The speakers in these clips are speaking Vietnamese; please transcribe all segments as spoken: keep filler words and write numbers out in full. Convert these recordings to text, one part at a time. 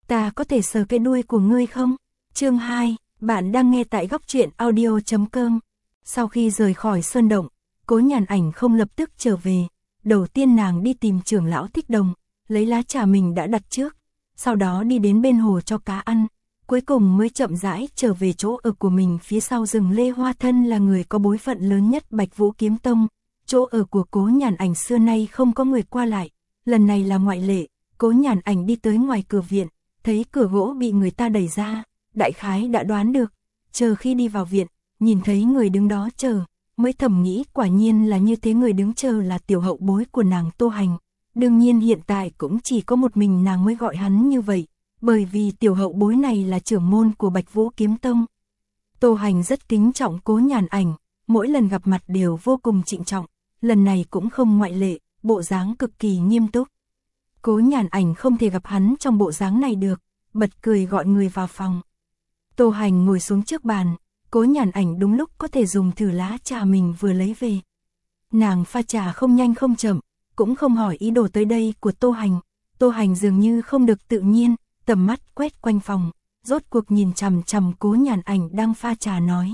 ta có thể sờ cái đuôi của ngươi không? Chương hai, bạn đang nghe tại góc truyện audio chấm com. Sau khi rời khỏi sơn động, Cố Nhàn Ảnh không lập tức trở về. Đầu tiên nàng đi tìm trưởng lão Thích Đồng, lấy lá trà mình đã đặt trước, sau đó đi đến bên hồ cho cá ăn, cuối cùng mới chậm rãi trở về chỗ ở của mình phía sau rừng Lê Hoa. Thân là người có bối phận lớn nhất Bạch Vũ Kiếm Tông, chỗ ở của Cố Nhàn Ảnh xưa nay không có người qua lại, lần này là ngoại lệ. Cố Nhàn Ảnh đi tới ngoài cửa viện, thấy cửa gỗ bị người ta đẩy ra, đại khái đã đoán được, chờ khi đi vào viện, nhìn thấy người đứng đó chờ, mới thầm nghĩ quả nhiên là như thế, người đứng chờ là tiểu hậu bối của nàng Tô Hành. Đương nhiên hiện tại cũng chỉ có một mình nàng mới gọi hắn như vậy, bởi vì tiểu hậu bối này là trưởng môn của Bạch Vũ Kiếm Tông. Tô Hành rất kính trọng Cố Nhàn Ảnh, mỗi lần gặp mặt đều vô cùng trịnh trọng, lần này cũng không ngoại lệ, bộ dáng cực kỳ nghiêm túc. Cố Nhàn Ảnh không thể gặp hắn trong bộ dáng này được, bật cười gọi người vào phòng. Tô Hành ngồi xuống trước bàn, Cố Nhàn Ảnh đúng lúc có thể dùng thử lá trà mình vừa lấy về. Nàng pha trà không nhanh không chậm, cũng không hỏi ý đồ tới đây của Tô Hành. Tô Hành dường như không được tự nhiên, tầm mắt quét quanh phòng, rốt cuộc nhìn chằm chằm Cố Nhàn Ảnh đang pha trà nói: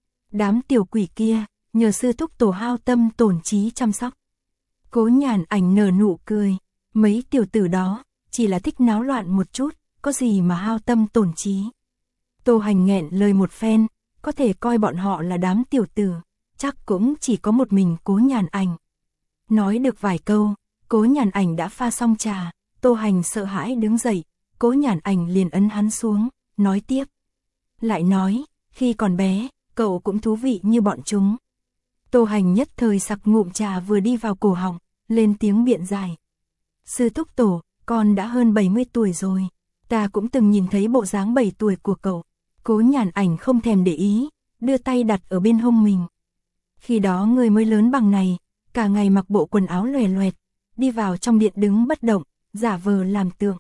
đám tiểu quỷ kia, nhờ sư thúc tổ hao tâm tổn trí chăm sóc. Cố Nhàn Ảnh nở nụ cười, mấy tiểu tử đó chỉ là thích náo loạn một chút, có gì mà hao tâm tổn trí. Tô Hành nghẹn lời một phen, có thể coi bọn họ là đám tiểu tử, chắc cũng chỉ có một mình Cố Nhàn Ảnh. Nói được vài câu, Cố Nhàn Ảnh đã pha xong trà, Tô Hành sợ hãi đứng dậy, Cố Nhàn Ảnh liền ấn hắn xuống, nói tiếp. Lại nói, khi còn bé, cậu cũng thú vị như bọn chúng. Tô Hành nhất thời sặc ngụm trà vừa đi vào cổ họng, lên tiếng biện giải. Sư thúc tổ, con đã hơn bảy mươi tuổi rồi, ta cũng từng nhìn thấy bộ dáng bảy tuổi của cậu. Cố Nhàn Ảnh không thèm để ý, đưa tay đặt ở bên hông mình. Khi đó người mới lớn bằng này, cả ngày mặc bộ quần áo loè loẹt, đi vào trong điện đứng bất động, giả vờ làm tượng.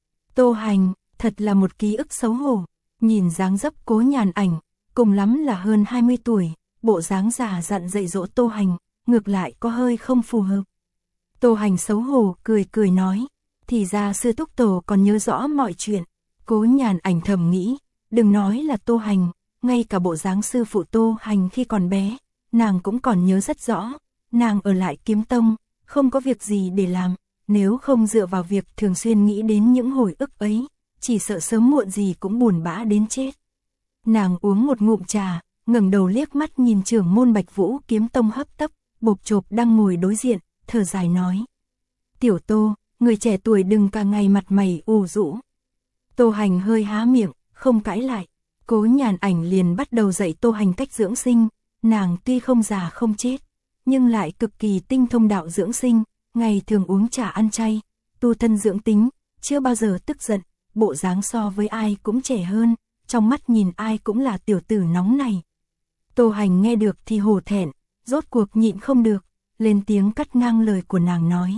Tô Hành, thật là một ký ức xấu hổ, nhìn dáng dấp Cố Nhàn Ảnh, cùng lắm là hơn hai mươi tuổi, bộ dáng già dặn dạy dỗ Tô Hành, ngược lại có hơi không phù hợp. Tô Hành xấu hổ cười cười nói, thì ra sư thúc tổ còn nhớ rõ mọi chuyện. Cố Nhàn Ảnh thầm nghĩ, đừng nói là Tô Hành, ngay cả bộ dáng sư phụ Tô Hành khi còn bé, nàng cũng còn nhớ rất rõ. Nàng ở lại Kiếm Tông, không có việc gì để làm, nếu không dựa vào việc thường xuyên nghĩ đến những hồi ức ấy, chỉ sợ sớm muộn gì cũng buồn bã đến chết. Nàng uống một ngụm trà, ngẩng đầu liếc mắt nhìn trưởng môn Bạch Vũ Kiếm Tông hấp tấp, bộp chộp đang ngồi đối diện, thở dài nói. Tiểu Tô, người trẻ tuổi đừng cả ngày mặt mày ủ rũ. Tô Hành hơi há miệng, không cãi lại. Cố Nhàn Ảnh liền bắt đầu dạy Tô Hành cách dưỡng sinh, nàng tuy không già không chết, nhưng lại cực kỳ tinh thông đạo dưỡng sinh, ngày thường uống trà ăn chay, tu thân dưỡng tính, chưa bao giờ tức giận, bộ dáng so với ai cũng trẻ hơn, trong mắt nhìn ai cũng là tiểu tử nóng này. Tô Hành nghe được thì hổ thẹn, rốt cuộc nhịn không được, lên tiếng cắt ngang lời của nàng nói.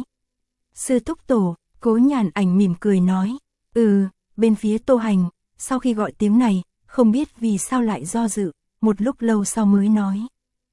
Sư thúc tổ, Cố Nhàn Ảnh mỉm cười nói, ừ, bên phía Tô Hành, sau khi gọi tiếng này, không biết vì sao lại do dự, một lúc lâu sau mới nói.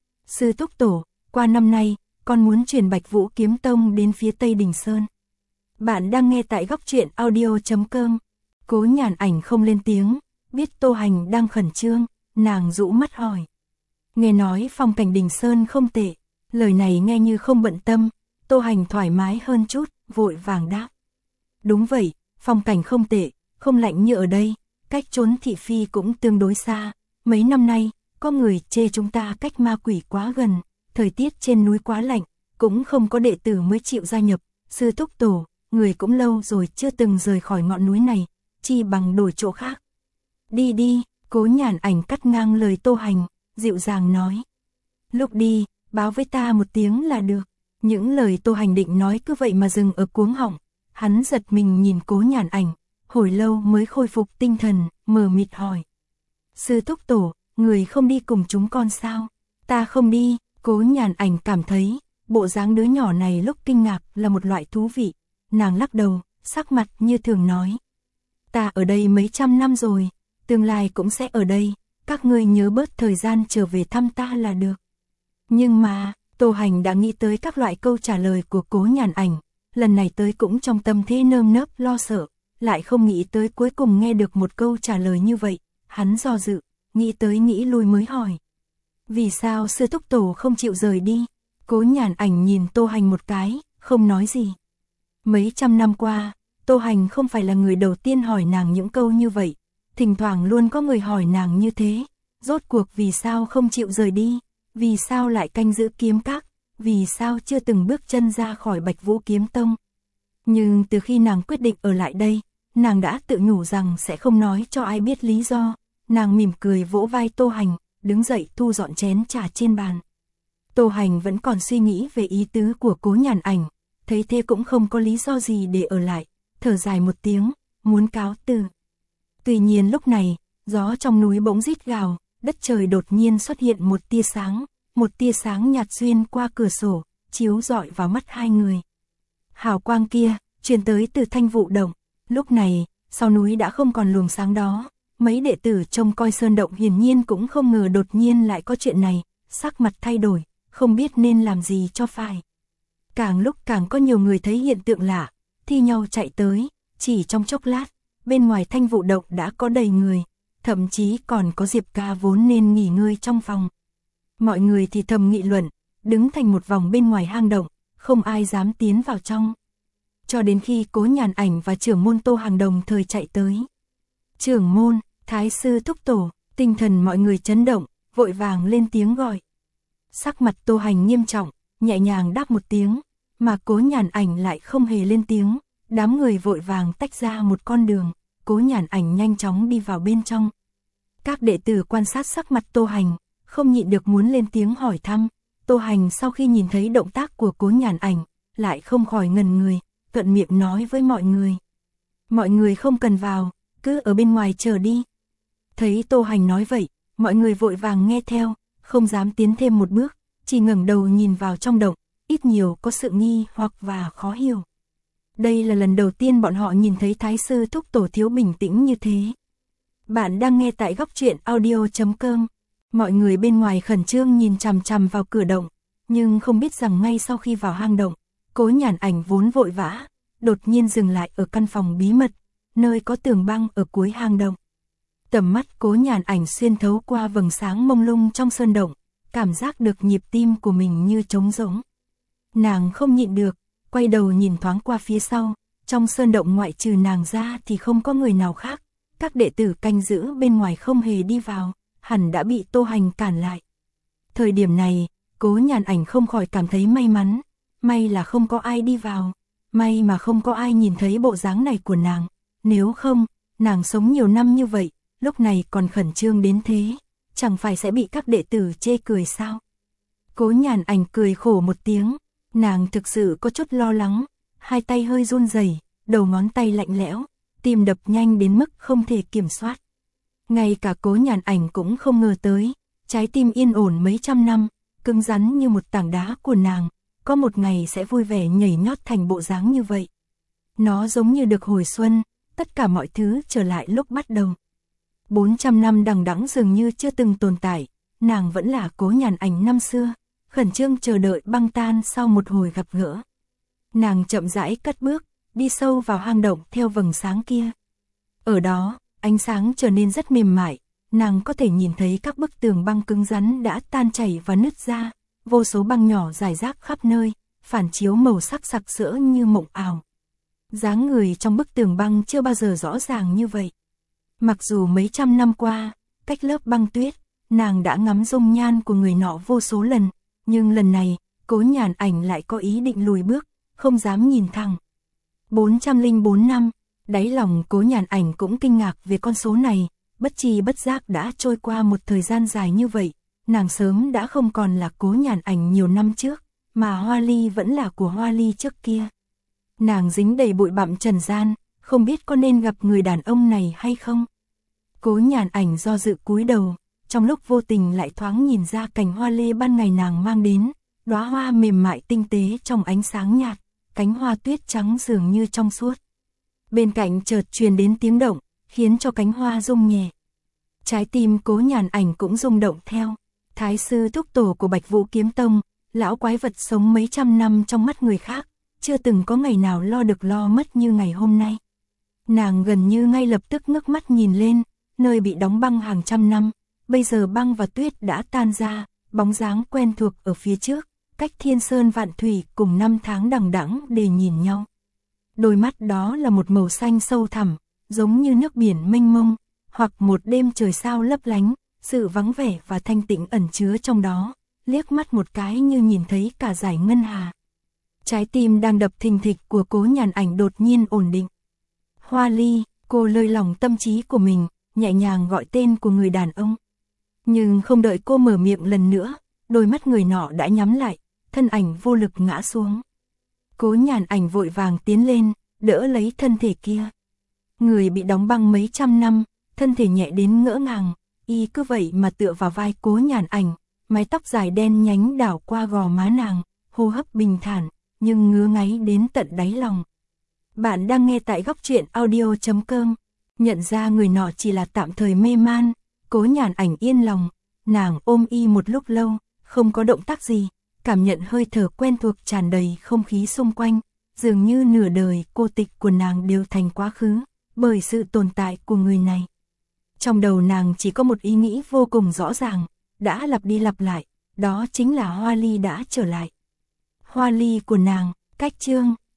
Sư thúc tổ, qua năm nay, con muốn chuyển Bạch Vũ Kiếm Tông đến phía Tây Đình Sơn. Bạn đang nghe tại góc truyện audio chấm com. Cố Nhàn Ảnh không lên tiếng, biết Tô Hành đang khẩn trương, nàng rũ mắt hỏi. Nghe nói phong cảnh Đình Sơn không tệ, lời này nghe như không bận tâm, Tô Hành thoải mái hơn chút, vội vàng đáp. Đúng vậy, phong cảnh không tệ, không lạnh như ở đây, cách trốn thị phi cũng tương đối xa, mấy năm nay, có người chê chúng ta cách ma quỷ quá gần, thời tiết trên núi quá lạnh, cũng không có đệ tử mới chịu gia nhập, sư thúc tổ, người cũng lâu rồi chưa từng rời khỏi ngọn núi này, chi bằng đổi chỗ khác. Đi đi, Cố Nhàn Ảnh cắt ngang lời Tô Hành, dịu dàng nói. Lúc đi, báo với ta một tiếng là được. Những lời Tô Hành định nói cứ vậy mà dừng ở cuống họng, hắn giật mình nhìn Cố Nhàn Ảnh, hồi lâu mới khôi phục tinh thần, mờ mịt hỏi. Sư thúc tổ, người không đi cùng chúng con sao? Ta không đi. Cố Nhàn Ảnh cảm thấy, bộ dáng đứa nhỏ này lúc kinh ngạc là một loại thú vị, nàng lắc đầu, sắc mặt như thường nói. Ta ở đây mấy trăm năm rồi, tương lai cũng sẽ ở đây, các ngươi nhớ bớt thời gian trở về thăm ta là được. Nhưng mà, Tô Hành đã nghĩ tới các loại câu trả lời của Cố Nhàn Ảnh, lần này tới cũng trong tâm thế nơm nớp lo sợ, lại không nghĩ tới cuối cùng nghe được một câu trả lời như vậy, hắn do dự, nghĩ tới nghĩ lui mới hỏi. Vì sao sư thúc tổ không chịu rời đi? Cố Nhàn Ảnh nhìn Tô Hành một cái, không nói gì. Mấy trăm năm qua, Tô Hành không phải là người đầu tiên hỏi nàng những câu như vậy, thỉnh thoảng luôn có người hỏi nàng như thế, rốt cuộc vì sao không chịu rời đi, vì sao lại canh giữ kiếm các, vì sao chưa từng bước chân ra khỏi Bạch Vũ Kiếm Tông. Nhưng từ khi nàng quyết định ở lại đây, nàng đã tự nhủ rằng sẽ không nói cho ai biết lý do, nàng mỉm cười vỗ vai Tô Hành, đứng dậy thu dọn chén trà trên bàn. Tô Hành vẫn còn suy nghĩ về ý tứ của Cố Nhàn Ảnh, thấy thế cũng không có lý do gì để ở lại, thở dài một tiếng, muốn cáo từ. Tuy nhiên lúc này, gió trong núi bỗng rít gào, đất trời đột nhiên xuất hiện một tia sáng, một tia sáng nhạt xuyên qua cửa sổ, chiếu rọi vào mắt hai người. Hào quang kia, truyền tới từ Thanh Vụ Động, lúc này, sau núi đã không còn luồng sáng đó, mấy đệ tử trông coi sơn động hiển nhiên cũng không ngờ đột nhiên lại có chuyện này, sắc mặt thay đổi, không biết nên làm gì cho phải. Càng lúc càng có nhiều người thấy hiện tượng lạ, thi nhau chạy tới, chỉ trong chốc lát, bên ngoài Thanh Vụ Động đã có đầy người, thậm chí còn có Diệp Ca vốn nên nghỉ ngơi trong phòng. Mọi người thì thầm nghị luận, đứng thành một vòng bên ngoài hang động, không ai dám tiến vào trong. Cho đến khi Cố Nhàn Ảnh và trưởng môn Tô Hàng đồng thời chạy tới. Trưởng môn, thái sư thúc tổ, tinh thần mọi người chấn động, vội vàng lên tiếng gọi. Sắc mặt Tô Hành nghiêm trọng, nhẹ nhàng đáp một tiếng, mà Cố Nhàn Ảnh lại không hề lên tiếng, đám người vội vàng tách ra một con đường, Cố Nhàn Ảnh nhanh chóng đi vào bên trong. Các đệ tử quan sát sắc mặt Tô Hành, không nhịn được muốn lên tiếng hỏi thăm. Tô Hành sau khi nhìn thấy động tác của Cố Nhàn Ảnh, lại không khỏi ngần người, cận miệng nói với mọi người. Mọi người không cần vào, cứ ở bên ngoài chờ đi. Thấy Tô Hành nói vậy, mọi người vội vàng nghe theo, không dám tiến thêm một bước, chỉ ngẩng đầu nhìn vào trong động, ít nhiều có sự nghi hoặc và khó hiểu. Đây là lần đầu tiên bọn họ nhìn thấy thái sư thúc tổ thiếu bình tĩnh như thế. Bạn đang nghe tại góc truyện audio chấm com. Mọi người bên ngoài khẩn trương nhìn chằm chằm vào cửa động, nhưng không biết rằng ngay sau khi vào hang động, Cố Nhàn Ảnh vốn vội vã, đột nhiên dừng lại ở căn phòng bí mật, nơi có tường băng ở cuối hang động. Tầm mắt Cố Nhàn Ảnh xuyên thấu qua vầng sáng mông lung trong sơn động, cảm giác được nhịp tim của mình như trống rỗng. Nàng không nhịn được, quay đầu nhìn thoáng qua phía sau, trong sơn động ngoại trừ nàng ra thì không có người nào khác, các đệ tử canh giữ bên ngoài không hề đi vào, hẳn đã bị Tô Hành cản lại. Thời điểm này, Cố Nhàn Ảnh không khỏi cảm thấy may mắn, may là không có ai đi vào, may mà không có ai nhìn thấy bộ dáng này của nàng, nếu không, nàng sống nhiều năm như vậy, lúc này còn khẩn trương đến thế, chẳng phải sẽ bị các đệ tử chê cười sao? Cố Nhàn Ảnh cười khổ một tiếng, nàng thực sự có chút lo lắng, hai tay hơi run rẩy, đầu ngón tay lạnh lẽo, tim đập nhanh đến mức không thể kiểm soát. Ngay cả Cố Nhàn Ảnh cũng không ngờ tới, trái tim yên ổn mấy trăm năm, cứng rắn như một tảng đá của nàng, có một ngày sẽ vui vẻ nhảy nhót thành bộ dáng như vậy. Nó giống như được hồi xuân, tất cả mọi thứ trở lại lúc bắt đầu. bốn trăm năm đằng đẵng dường như chưa từng tồn tại, nàng vẫn là Cố Nhàn Ảnh năm xưa, khẩn trương chờ đợi băng tan sau một hồi gặp gỡ. Nàng chậm rãi cất bước, đi sâu vào hang động theo vầng sáng kia. Ở đó, ánh sáng trở nên rất mềm mại, nàng có thể nhìn thấy các bức tường băng cứng rắn đã tan chảy và nứt ra, vô số băng nhỏ rải rác khắp nơi, phản chiếu màu sắc sặc sỡ như mộng ảo. Dáng người trong bức tường băng chưa bao giờ rõ ràng như vậy. Mặc dù mấy trăm năm qua, cách lớp băng tuyết, nàng đã ngắm dung nhan của người nọ vô số lần, nhưng lần này, Cố Nhàn Ảnh lại có ý định lùi bước, không dám nhìn thẳng. bốn trăm lẻ bốn năm, đáy lòng Cố Nhàn Ảnh cũng kinh ngạc về con số này, bất tri bất giác đã trôi qua một thời gian dài như vậy, nàng sớm đã không còn là Cố Nhàn Ảnh nhiều năm trước, mà Hoa Ly vẫn là của Hoa Ly trước kia. Nàng dính đầy bụi bặm trần gian, không biết có nên gặp người đàn ông này hay không. Cố Nhàn Ảnh do dự cúi đầu, trong lúc vô tình lại thoáng nhìn ra cành hoa lê ban ngày nàng mang đến, đóa hoa mềm mại tinh tế trong ánh sáng nhạt, cánh hoa tuyết trắng dường như trong suốt. Bên cạnh chợt truyền đến tiếng động, khiến cho cánh hoa rung nhẹ. Trái tim Cố Nhàn Ảnh cũng rung động theo. Thái sư thúc tổ của Bạch Vũ Kiếm Tông, lão quái vật sống mấy trăm năm trong mắt người khác, chưa từng có ngày nào lo được lo mất như ngày hôm nay. Nàng gần như ngay lập tức ngước mắt nhìn lên, nơi bị đóng băng hàng trăm năm, bây giờ băng và tuyết đã tan ra, bóng dáng quen thuộc ở phía trước, cách thiên sơn vạn thủy cùng năm tháng đằng đẵng để nhìn nhau. Đôi mắt đó là một màu xanh sâu thẳm, giống như nước biển mênh mông, hoặc một đêm trời sao lấp lánh, sự vắng vẻ và thanh tĩnh ẩn chứa trong đó, liếc mắt một cái như nhìn thấy cả dải ngân hà. Trái tim đang đập thình thịch của Cố Nhàn Ảnh đột nhiên ổn định. Hoa Ly, cô lơi lỏng tâm trí của mình, nhẹ nhàng gọi tên của người đàn ông. Nhưng không đợi cô mở miệng lần nữa, đôi mắt người nọ đã nhắm lại, thân ảnh vô lực ngã xuống. Cố Nhàn Ảnh vội vàng tiến lên, đỡ lấy thân thể kia. Người bị đóng băng mấy trăm năm, thân thể nhẹ đến ngỡ ngàng, y cứ vậy mà tựa vào vai Cố Nhàn Ảnh, mái tóc dài đen nhánh đảo qua gò má nàng, hô hấp bình thản, nhưng ngứa ngáy đến tận đáy lòng. Bạn đang nghe tại góc truyện audio chấm com. Nhận ra người nọ chỉ là tạm thời mê man, Cố Nhàn Ảnh yên lòng, nàng ôm y một lúc lâu, không có động tác gì, cảm nhận hơi thở quen thuộc tràn đầy không khí xung quanh, dường như nửa đời cô tịch của nàng đều thành quá khứ, bởi sự tồn tại của người này. Trong đầu nàng chỉ có một ý nghĩ vô cùng rõ ràng, đã lặp đi lặp lại, đó chính là Hoa Ly đã trở lại. Hoa Ly của nàng, cách chương